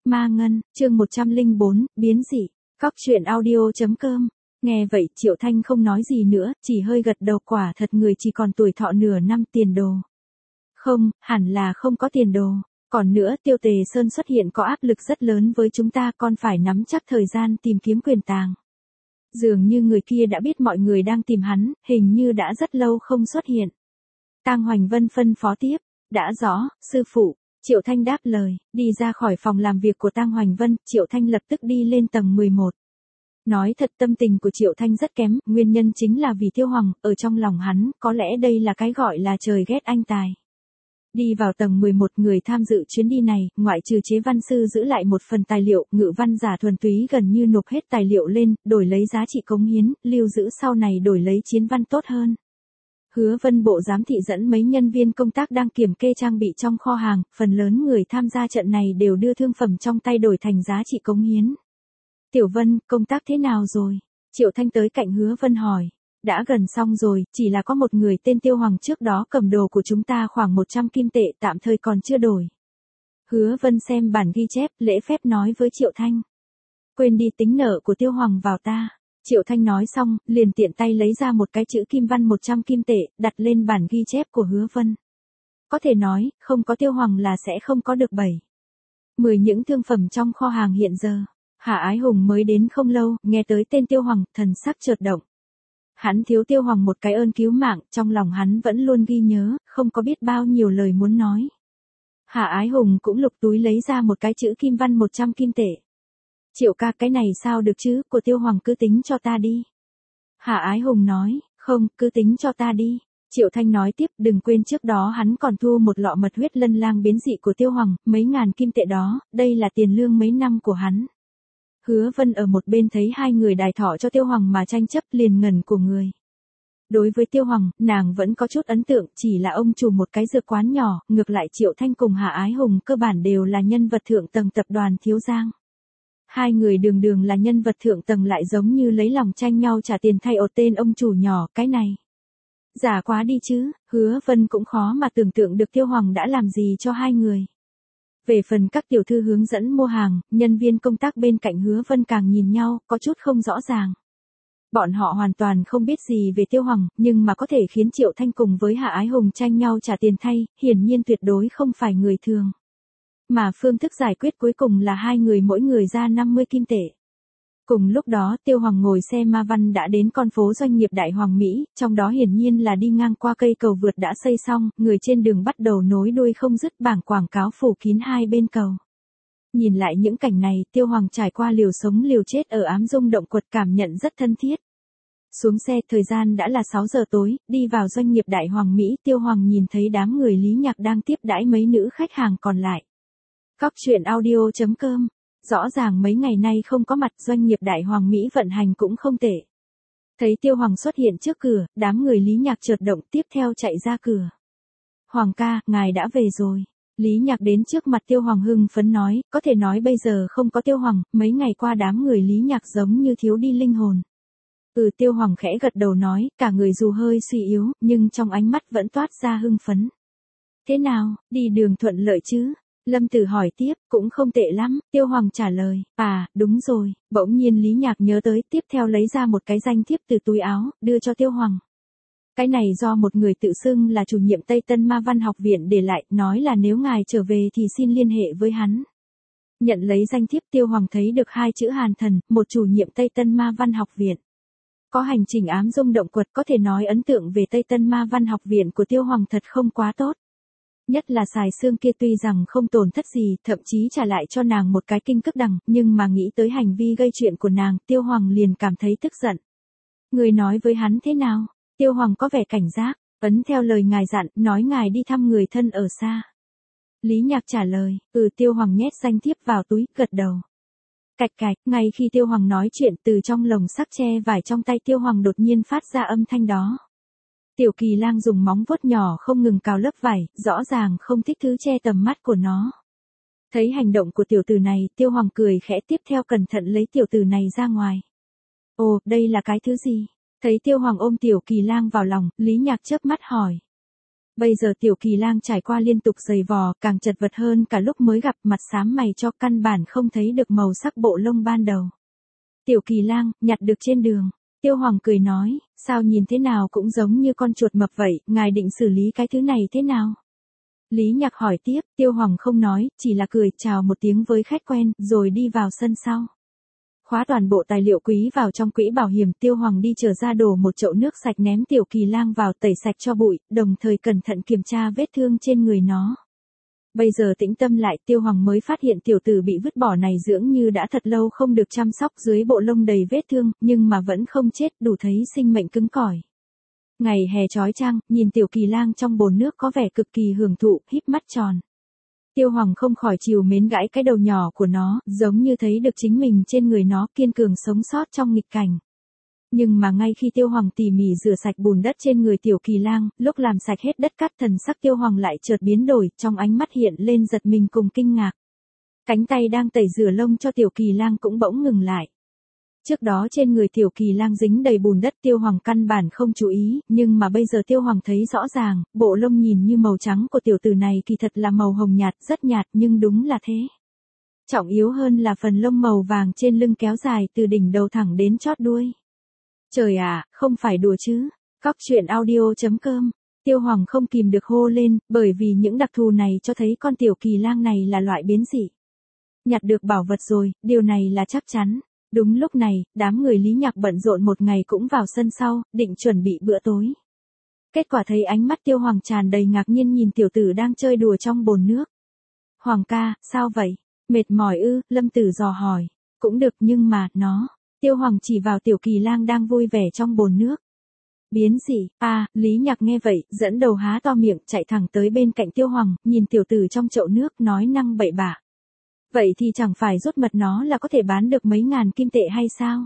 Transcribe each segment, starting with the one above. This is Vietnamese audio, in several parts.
Ma Ngân, chương 104, biến dị. Cóc truyện audio.com. Nghe vậy Triệu Thanh không nói gì nữa, chỉ hơi gật đầu, quả thật người chỉ còn tuổi thọ nửa năm, tiền đồ. Không, hẳn là không có tiền đồ. Còn nữa, Tiêu Tề Sơn xuất hiện có áp lực rất lớn với chúng ta, còn phải nắm chắc thời gian tìm kiếm quyền tàng. Dường như người kia đã biết mọi người đang tìm hắn, hình như đã rất lâu không xuất hiện. Tang Hoành Vân phân phó tiếp. Đã rõ, sư phụ. Triệu Thanh đáp lời, đi ra khỏi phòng làm việc của Tang Hoành Vân, Triệu Thanh lập tức đi lên tầng 11. Nói thật, tâm tình của Triệu Thanh rất kém, nguyên nhân chính là vì Tiêu Hoàng, ở trong lòng hắn, có lẽ đây là cái gọi là trời ghét anh tài. Đi vào tầng 11, người tham dự chuyến đi này, ngoại trừ chế văn sư giữ lại một phần tài liệu, ngự văn giả thuần túy gần như nộp hết tài liệu lên, đổi lấy giá trị cống hiến, lưu giữ sau này đổi lấy chiến văn tốt hơn. Hứa Vân bộ giám thị dẫn mấy nhân viên công tác đang kiểm kê trang bị trong kho hàng, phần lớn người tham gia trận này đều đưa thương phẩm trong tay đổi thành giá trị cống hiến. Tiểu Vân, công tác thế nào rồi? Triệu Thanh tới cạnh Hứa Vân hỏi. Đã gần xong rồi, chỉ là có một người tên Tiêu Hoàng trước đó cầm đồ của chúng ta khoảng 100 kim tệ, tạm thời còn chưa đổi. Hứa Vân xem bản ghi chép, lễ phép nói với Triệu Thanh. Quên đi, tính nợ của Tiêu Hoàng vào ta. Triệu Thanh nói xong, liền tiện tay lấy ra một cái chữ kim văn 100 kim tệ, đặt lên bản ghi chép của Hứa Vân. Có thể nói, không có Tiêu Hoàng là sẽ không có được 10 những thương phẩm trong kho hàng hiện giờ. Hạ Ái Hùng mới đến không lâu, nghe tới tên Tiêu Hoàng, thần sắc chợt động. Hắn thiếu Tiêu Hoàng một cái ơn cứu mạng, trong lòng hắn vẫn luôn ghi nhớ, không có biết bao nhiêu lời muốn nói. Hạ Ái Hùng cũng lục túi lấy ra một cái chữ kim văn 100 kim tệ. Triệu ca, cái này sao được chứ, của Tiêu Hoàng cứ tính cho ta đi. Hạ Ái Hùng nói, không, cứ tính cho ta đi. Triệu Thanh nói tiếp, đừng quên trước đó hắn còn thu một lọ mật huyết lân lang biến dị của Tiêu Hoàng, mấy ngàn kim tệ đó, đây là tiền lương mấy năm của hắn. Hứa Vân ở một bên thấy hai người đài thọ cho Tiêu Hoàng mà tranh chấp, liền ngẩn của người. Đối với Tiêu Hoàng, nàng vẫn có chút ấn tượng, chỉ là ông chủ một cái dược quán nhỏ, ngược lại Triệu Thanh cùng Hạ Ái Hùng cơ bản đều là nhân vật thượng tầng tập đoàn Thiếu Giang. Hai người đường đường là nhân vật thượng tầng lại giống như lấy lòng tranh nhau trả tiền thay ột tên ông chủ nhỏ, cái này. Giả quá đi chứ, Hứa Vân cũng khó mà tưởng tượng được Tiêu Hoàng đã làm gì cho hai người. Về phần các tiểu thư hướng dẫn mua hàng, nhân viên công tác bên cạnh Hứa Vân càng nhìn nhau, có chút không rõ ràng. Bọn họ hoàn toàn không biết gì về Tiêu Hoàng, nhưng mà có thể khiến Triệu Thanh cùng với Hạ Ái Hùng tranh nhau trả tiền thay, hiển nhiên tuyệt đối không phải người thường. Mà phương thức giải quyết cuối cùng là hai người mỗi người ra 50 kim tệ. Cùng lúc đó Tiêu Hoàng ngồi xe ma văn đã đến con phố doanh nghiệp Đại Hoàng Mỹ, trong đó hiển nhiên là đi ngang qua cây cầu vượt đã xây xong, người trên đường bắt đầu nối đuôi không dứt, bảng quảng cáo phủ kín hai bên cầu. Nhìn lại những cảnh này, Tiêu Hoàng trải qua liều sống liều chết ở ám dung động quật, cảm nhận rất thân thiết. Xuống xe, thời gian đã là 6 giờ tối, đi vào doanh nghiệp Đại Hoàng Mỹ, Tiêu Hoàng nhìn thấy đám người Lý Nhạc đang tiếp đãi mấy nữ khách hàng còn lại. Cóc truyện audio.com. Rõ ràng mấy ngày nay không có mặt, doanh nghiệp Đại Hoàng Mỹ vận hành cũng không tệ. Thấy Tiêu Hoàng xuất hiện trước cửa, đám người Lý Nhạc chợt động, tiếp theo chạy ra cửa. Hoàng ca, ngài đã về rồi. Lý Nhạc đến trước mặt Tiêu Hoàng hưng phấn nói, có thể nói bây giờ không có Tiêu Hoàng, mấy ngày qua đám người Lý Nhạc giống như thiếu đi linh hồn. Tiêu Hoàng khẽ gật đầu nói, cả người dù hơi suy yếu, nhưng trong ánh mắt vẫn toát ra hưng phấn. Thế nào, đi đường thuận lợi chứ? Lâm Tử hỏi tiếp, cũng không tệ lắm, Tiêu Hoàng trả lời, đúng rồi, bỗng nhiên Lý Nhạc nhớ tới, tiếp theo lấy ra một cái danh thiếp từ túi áo, đưa cho Tiêu Hoàng. Cái này do một người tự xưng là chủ nhiệm Tây Tân Ma Văn học viện để lại, nói là nếu ngài trở về thì xin liên hệ với hắn. Nhận lấy danh thiếp, Tiêu Hoàng thấy được hai chữ Hàn Thần, một chủ nhiệm Tây Tân Ma Văn học viện. Có hành trình ám dung động quật, có thể nói ấn tượng về Tây Tân Ma Văn học viện của Tiêu Hoàng thật không quá tốt. Nhất là xài xương kia tuy rằng không tổn thất gì, thậm chí trả lại cho nàng một cái kinh cức đằng, nhưng mà nghĩ tới hành vi gây chuyện của nàng, Tiêu Hoàng liền cảm thấy tức giận. Người nói với hắn thế nào? Tiêu Hoàng có vẻ cảnh giác, ấn theo lời ngài dặn, nói ngài đi thăm người thân ở xa. Lý Nhạc trả lời, Tiêu Hoàng nhét danh thiếp vào túi, gật đầu. Cạch cạch, ngay khi Tiêu Hoàng nói chuyện, từ trong lồng sắt che vải trong tay Tiêu Hoàng đột nhiên phát ra âm thanh đó. Tiểu Kỳ Lang dùng móng vuốt nhỏ không ngừng cào lớp vải, rõ ràng không thích thứ che tầm mắt của nó. Thấy hành động của tiểu tử này, Tiêu Hoàng cười khẽ, tiếp theo cẩn thận lấy tiểu tử này ra ngoài. Ồ, đây là cái thứ gì? Thấy Tiêu Hoàng ôm Tiểu Kỳ Lang vào lòng, Lý Nhạc chớp mắt hỏi. Bây giờ Tiểu Kỳ Lang trải qua liên tục giày vò, càng chật vật hơn cả lúc mới gặp, mặt xám mày cho, căn bản không thấy được màu sắc bộ lông ban đầu. Tiểu Kỳ Lang, nhặt được trên đường. Tiêu Hoàng cười nói, sao nhìn thế nào cũng giống như con chuột mập vậy, ngài định xử lý cái thứ này thế nào? Lý Nhạc hỏi tiếp, Tiêu Hoàng không nói, chỉ là cười chào một tiếng với khách quen, rồi đi vào sân sau. Khóa toàn bộ tài liệu quý vào trong quỹ bảo hiểm, Tiêu Hoàng đi trở ra đổ một chậu nước sạch ném Tiểu Kỳ Lang vào tẩy sạch cho bụi, đồng thời cẩn thận kiểm tra vết thương trên người nó. Bây giờ tĩnh tâm lại, Tiêu Hoàng mới phát hiện tiểu tử bị vứt bỏ này dường như đã thật lâu không được chăm sóc, dưới bộ lông đầy vết thương, nhưng mà vẫn không chết, đủ thấy sinh mệnh cứng cỏi. Ngày hè chói chang, nhìn Tiểu Kỳ Lang trong bồn nước có vẻ cực kỳ hưởng thụ, híp mắt tròn. Tiêu Hoàng không khỏi trìu mến gãi cái đầu nhỏ của nó, giống như thấy được chính mình trên người nó, kiên cường sống sót trong nghịch cảnh. Nhưng mà ngay khi Tiêu Hoàng tỉ mỉ rửa sạch bùn đất trên người Tiểu Kỳ Lang, lúc làm sạch hết đất cát, thần sắc Tiêu Hoàng lại chợt biến đổi, trong ánh mắt hiện lên giật mình cùng kinh ngạc. Cánh tay đang tẩy rửa lông cho Tiểu Kỳ Lang cũng bỗng ngừng lại. Trước đó trên người Tiểu Kỳ Lang dính đầy bùn đất, Tiêu Hoàng căn bản không chú ý, nhưng mà bây giờ Tiêu Hoàng thấy rõ ràng, bộ lông nhìn như màu trắng của tiểu tử này kỳ thật là màu hồng nhạt, rất nhạt, nhưng đúng là thế. Trọng yếu hơn là phần lông màu vàng trên lưng kéo dài từ đỉnh đầu thẳng đến chót đuôi. Trời ạ, không phải đùa chứ. Cóc truyện audio.com. Tiêu Hoàng không kìm được hô lên, bởi vì những đặc thù này cho thấy con Tiểu Kỳ Lang này là loại biến dị. Nhặt được bảo vật rồi, điều này là chắc chắn. Đúng lúc này, đám người Lý Nhạc bận rộn một ngày cũng vào sân sau, định chuẩn bị bữa tối. Kết quả thấy ánh mắt Tiêu Hoàng tràn đầy ngạc nhiên nhìn tiểu tử đang chơi đùa trong bồn nước. Hoàng ca, sao vậy? Mệt mỏi ư? Lâm Tử dò hỏi. Cũng được nhưng mà, nó. Tiêu Hoàng chỉ vào Tiểu Kỳ Lang đang vui vẻ trong bồn nước. Biến dị, Lý Nhạc nghe vậy, dẫn đầu há to miệng, chạy thẳng tới bên cạnh Tiêu Hoàng, nhìn tiểu tử trong chậu nước, nói năng bậy bạ. Vậy thì chẳng phải rút mật nó là có thể bán được mấy ngàn kim tệ hay sao?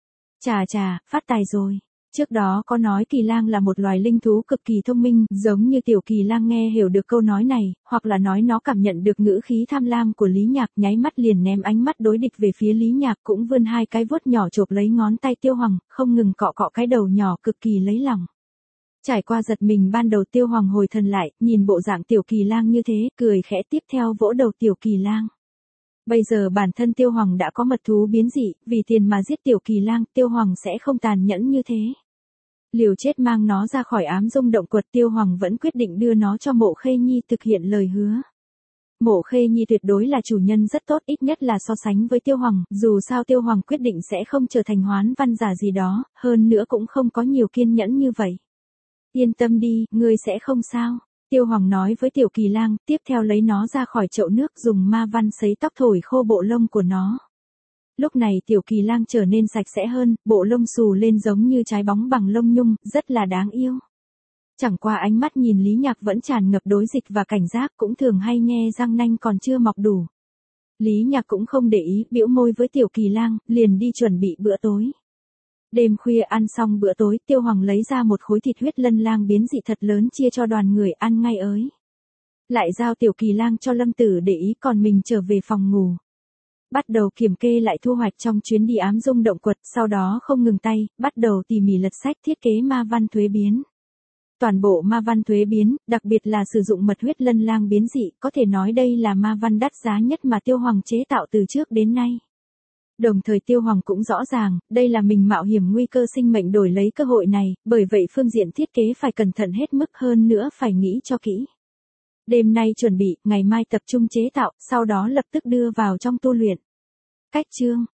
Chà, phát tài rồi. Trước đó có nói Kỳ Lang là một loài linh thú cực kỳ thông minh, giống như Tiểu Kỳ Lang nghe hiểu được câu nói này, hoặc là nói nó cảm nhận được ngữ khí tham lam của Lý Nhạc, nháy mắt liền ném ánh mắt đối địch về phía Lý Nhạc, cũng vươn hai cái vuốt nhỏ chộp lấy ngón tay Tiêu Hoàng, không ngừng cọ cọ cái đầu nhỏ, cực kỳ lấy lòng. Trải qua giật mình ban đầu, Tiêu Hoàng hồi thần lại, nhìn bộ dạng Tiểu Kỳ Lang như thế, cười khẽ, tiếp theo vỗ đầu Tiểu Kỳ Lang. Bây giờ bản thân Tiêu Hoàng đã có mật thú biến dị, vì tiền mà giết Tiểu Kỳ Lang, Tiêu Hoàng sẽ không tàn nhẫn như thế. Liều chết mang nó ra khỏi ám dung động quật, Tiêu Hoàng vẫn quyết định đưa nó cho Mộ Khê Nhi thực hiện lời hứa. Mộ Khê Nhi tuyệt đối là chủ nhân rất tốt, ít nhất là so sánh với Tiêu Hoàng, dù sao Tiêu Hoàng quyết định sẽ không trở thành hoán văn giả gì đó, hơn nữa cũng không có nhiều kiên nhẫn như vậy. Yên tâm đi, ngươi sẽ không sao. Tiêu Hoàng nói với Tiểu Kỳ Lang, tiếp theo lấy nó ra khỏi chậu nước, dùng ma văn sấy tóc thổi khô bộ lông của nó. Lúc này Tiểu Kỳ Lang trở nên sạch sẽ hơn, bộ lông xù lên giống như trái bóng bằng lông nhung, rất là đáng yêu. Chẳng qua ánh mắt nhìn Lý Nhạc vẫn tràn ngập đối dịch và cảnh giác, cũng thường hay nghe răng nanh còn chưa mọc đủ. Lý Nhạc cũng không để ý, bĩu môi với Tiểu Kỳ Lang, liền đi chuẩn bị bữa tối. Đêm khuya ăn xong bữa tối, Tiêu Hoàng lấy ra một khối thịt huyết lân lang biến dị thật lớn chia cho đoàn người ăn ngay ới. Lại giao Tiểu Kỳ Lang cho Lâm Tử để ý, còn mình trở về phòng ngủ. Bắt đầu kiểm kê lại thu hoạch trong chuyến đi ám dung động quật, sau đó không ngừng tay, bắt đầu tỉ mỉ lật sách thiết kế ma văn thuế biến. Toàn bộ ma văn thuế biến, đặc biệt là sử dụng mật huyết lân lang biến dị, có thể nói đây là ma văn đắt giá nhất mà Tiêu Hoàng chế tạo từ trước đến nay. Đồng thời Tiêu Hoàng cũng rõ ràng, đây là mình mạo hiểm nguy cơ sinh mệnh đổi lấy cơ hội này, bởi vậy phương diện thiết kế phải cẩn thận hết mức, hơn nữa phải nghĩ cho kỹ. Đêm nay chuẩn bị, ngày mai tập trung chế tạo, sau đó lập tức đưa vào trong tu luyện. Cách chương